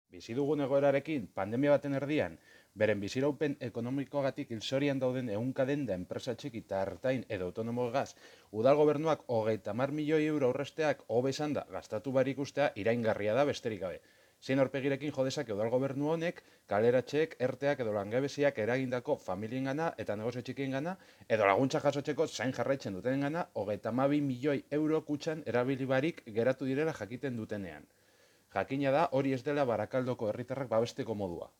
Bizi dugun egoerarekin, pandemia baten erdian, beren biziraupen ekonomikoagatik hilzorian dauden ehunka denda enpresa txiki eta ertain edo autonomogaz, udal gobernuak 30 milioi euro aurresteak hobe esan da gastatu barik ustea iraingarria da besterik gabe. Zein aurpegirekin jodezake udal gobernu honek, kaleratxeek, erteak edo langabeziak eragindako familiengana eta negozio txikiengana, edo laguntza jasotzeko zain jarraitzen dutenengana, 32 milioi euro kutxan erabili barik geratu direla jakiten dutenean. Jakina da hori ez dela Barakaldoko herritarrak babesteko modua.